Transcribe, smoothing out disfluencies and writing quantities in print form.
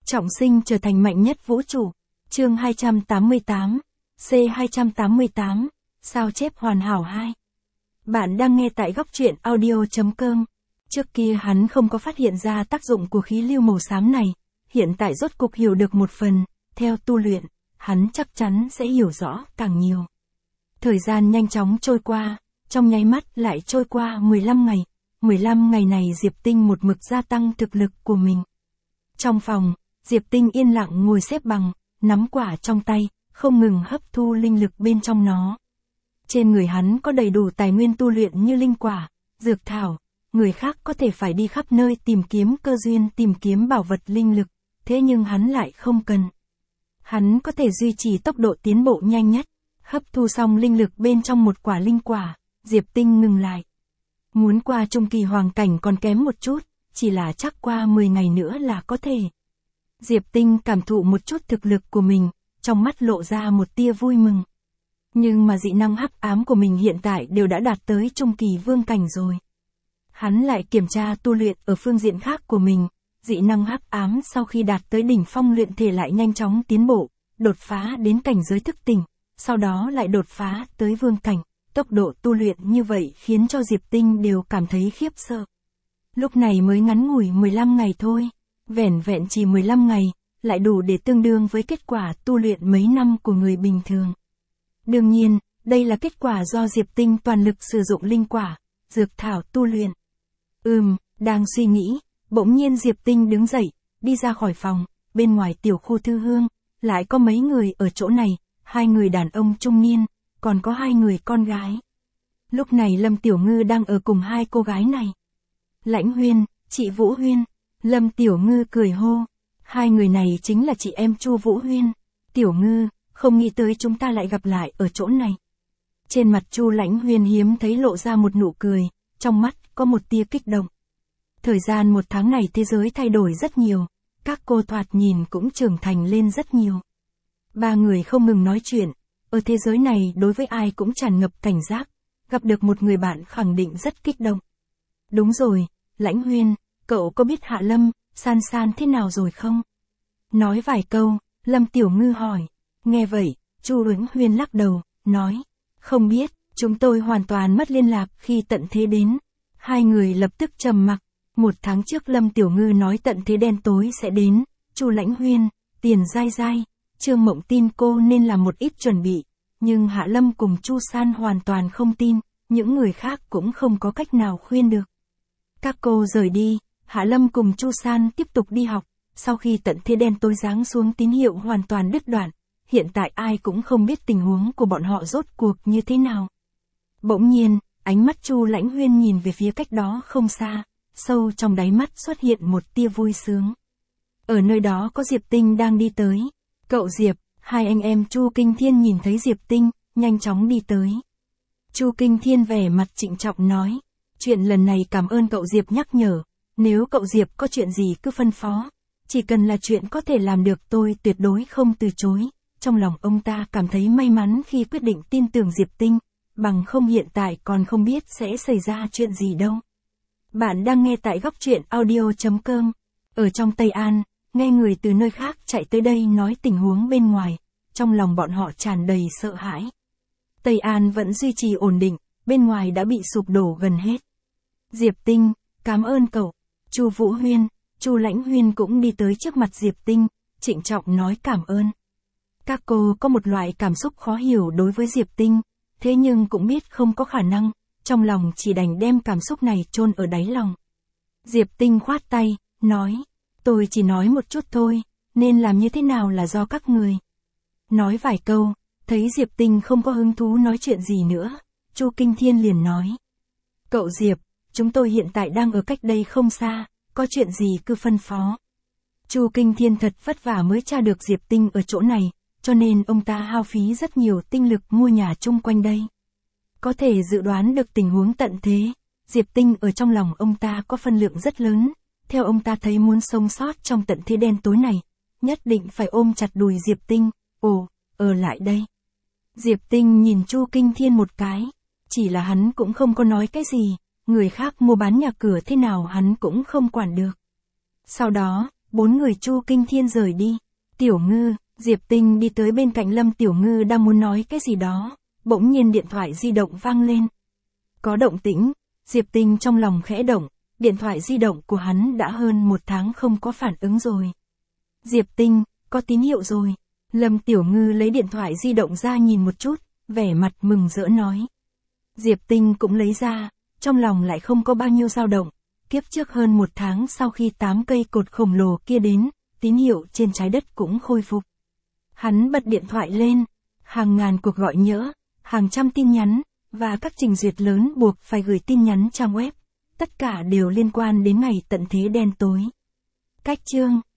Trọng sinh trở thành mạnh nhất vũ trụ. Chương 288. C288. Sao chép hoàn hảo 2. Bạn đang nghe tại góc truyện audio.com. Trước kia hắn không có phát hiện ra tác dụng của khí lưu màu xám này, hiện tại rốt cục hiểu được một phần, theo tu luyện, hắn chắc chắn sẽ hiểu rõ càng nhiều. Thời gian nhanh chóng trôi qua, trong nháy mắt lại trôi qua 15 ngày. 15 ngày này Diệp Tinh một mực gia tăng thực lực của mình. Trong phòng, Diệp Tinh yên lặng ngồi xếp bằng, nắm quả trong tay, không ngừng hấp thu linh lực bên trong nó. Trên người hắn có đầy đủ tài nguyên tu luyện như linh quả, dược thảo, người khác có thể phải đi khắp nơi tìm kiếm cơ duyên, tìm kiếm bảo vật linh lực, thế nhưng hắn lại không cần. Hắn có thể duy trì tốc độ tiến bộ nhanh nhất, hấp thu xong linh lực bên trong một quả linh quả, Diệp Tinh ngừng lại. Muốn qua trung kỳ hoàng cảnh còn kém một chút, chỉ là chắc qua 10 ngày nữa là có thể. Diệp Tinh cảm thụ một chút thực lực của mình, trong mắt lộ ra một tia vui mừng. Nhưng mà dị năng hắc ám của mình hiện tại đều đã đạt tới trung kỳ vương cảnh rồi. Hắn lại kiểm tra tu luyện ở phương diện khác của mình, dị năng hắc ám sau khi đạt tới đỉnh phong luyện thể lại nhanh chóng tiến bộ, đột phá đến cảnh giới thức tỉnh, sau đó lại đột phá tới vương cảnh. Tốc độ tu luyện như vậy khiến cho Diệp Tinh đều cảm thấy khiếp sợ. Lúc này mới ngắn ngủi 15 ngày thôi, vẻn vẹn chỉ 15 ngày, lại đủ để tương đương với kết quả tu luyện mấy năm của người bình thường. Đương nhiên, đây là kết quả do Diệp Tinh toàn lực sử dụng linh quả, dược thảo tu luyện. Đang suy nghĩ, bỗng nhiên Diệp Tinh đứng dậy, đi ra khỏi phòng, bên ngoài tiểu khu thư hương, lại có mấy người ở chỗ này, 2 người đàn ông trung niên, còn có 2 người con gái. Lúc này Lâm Tiểu Ngư đang ở cùng 2 cô gái này. Lãnh Huyên, chị Vũ Huyên, Lâm Tiểu Ngư cười hô. 2 người này chính là chị em Chu Vũ Huyên. Tiểu Ngư, không nghĩ tới chúng ta lại gặp lại ở chỗ này. Trên mặt Chu Lãnh Huyên hiếm thấy lộ ra một nụ cười, trong mắt có một tia kích động. Thời gian 1 tháng này thế giới thay đổi rất nhiều, các cô thoạt nhìn cũng trưởng thành lên rất nhiều. 3 người không ngừng nói chuyện, ở thế giới này đối với ai cũng tràn ngập cảnh giác, gặp được một người bạn khẳng định rất kích động. Đúng rồi, Lãnh Huyên, cậu có biết Hạ Lâm, San San thế nào rồi không? Nói vài câu, Lâm Tiểu Ngư hỏi. Nghe vậy, Chu Lãnh Huyên lắc đầu, nói, không biết, chúng tôi hoàn toàn mất liên lạc khi tận thế đến. 2 người lập tức trầm mặc. 1 tháng trước Lâm Tiểu Ngư nói tận thế đen tối sẽ đến, Chu Lãnh Huyên, Tiền Giai Giai, Trương Mộng tin cô nên làm một ít chuẩn bị, nhưng Hạ Lâm cùng Chu San hoàn toàn không tin, những người khác cũng không có cách nào khuyên được. Các cô rời đi, Hạ Lâm cùng Chu San tiếp tục đi học, sau khi tận thế đen tối giáng xuống tín hiệu hoàn toàn đứt đoạn, hiện tại ai cũng không biết tình huống của bọn họ rốt cuộc như thế nào. Bỗng nhiên, ánh mắt Chu Lãnh Huyên nhìn về phía cách đó không xa, sâu trong đáy mắt xuất hiện một tia vui sướng. Ở nơi đó có Diệp Tinh đang đi tới. Cậu Diệp, 2 anh em Chu Kinh Thiên nhìn thấy Diệp Tinh, nhanh chóng đi tới. Chu Kinh Thiên vẻ mặt trịnh trọng nói, chuyện lần này cảm ơn cậu Diệp nhắc nhở, nếu cậu Diệp có chuyện gì cứ phân phó, chỉ cần là chuyện có thể làm được tôi tuyệt đối không từ chối. Trong lòng ông ta cảm thấy may mắn khi quyết định tin tưởng Diệp Tinh, bằng không hiện tại còn không biết sẽ xảy ra chuyện gì đâu. Bạn đang nghe tại góc truyện audio.com. Ở trong Tây An, nghe người từ nơi khác chạy tới đây nói tình huống bên ngoài, trong lòng bọn họ tràn đầy sợ hãi. Tây An vẫn duy trì ổn định, bên ngoài đã bị sụp đổ gần hết. Diệp Tinh, cảm ơn cậu. Chu Vũ Huyên, Chu Lãnh Huyên cũng đi tới trước mặt Diệp Tinh, trịnh trọng nói cảm ơn. Các cô có một loại cảm xúc khó hiểu đối với Diệp Tinh, thế nhưng cũng biết không có khả năng, trong lòng chỉ đành đem cảm xúc này chôn ở đáy lòng. Diệp Tinh khoát tay, nói, tôi chỉ nói một chút thôi, nên làm như thế nào là do các người. Nói vài câu, thấy Diệp Tinh không có hứng thú nói chuyện gì nữa, Chu Kinh Thiên liền nói. Cậu Diệp, chúng tôi hiện tại đang ở cách đây không xa, có chuyện gì cứ phân phó. Chu Kinh Thiên thật vất vả mới tra được Diệp Tinh ở chỗ này, cho nên ông ta hao phí rất nhiều tinh lực mua nhà chung quanh đây. Có thể dự đoán được tình huống tận thế, Diệp Tinh ở trong lòng ông ta có phân lượng rất lớn, theo ông ta thấy muốn sống sót trong tận thế đen tối này, nhất định phải ôm chặt đùi Diệp Tinh, ở lại đây. Diệp Tinh nhìn Chu Kinh Thiên một cái, chỉ là hắn cũng không có nói cái gì, người khác mua bán nhà cửa thế nào hắn cũng không quản được. Sau đó, 4 người Chu Kinh Thiên rời đi. Tiểu Ngư, Diệp Tinh đi tới bên cạnh Lâm Tiểu Ngư đang muốn nói cái gì đó, bỗng nhiên điện thoại di động vang lên. Có động tĩnh, Diệp Tinh trong lòng khẽ động, điện thoại di động của hắn đã hơn 1 tháng không có phản ứng rồi. Diệp Tinh, có tín hiệu rồi. Lâm Tiểu Ngư lấy điện thoại di động ra nhìn một chút, vẻ mặt mừng rỡ nói. Diệp Tinh cũng lấy ra, trong lòng lại không có bao nhiêu dao động. Kiếp trước hơn 1 tháng sau khi 8 cây cột khổng lồ kia đến, tín hiệu trên trái đất cũng khôi phục. Hắn bật điện thoại lên, hàng ngàn cuộc gọi nhỡ, hàng trăm tin nhắn, và các trình duyệt lớn buộc phải gửi tin nhắn trang web. Tất cả đều liên quan đến ngày tận thế đen tối. Cách chương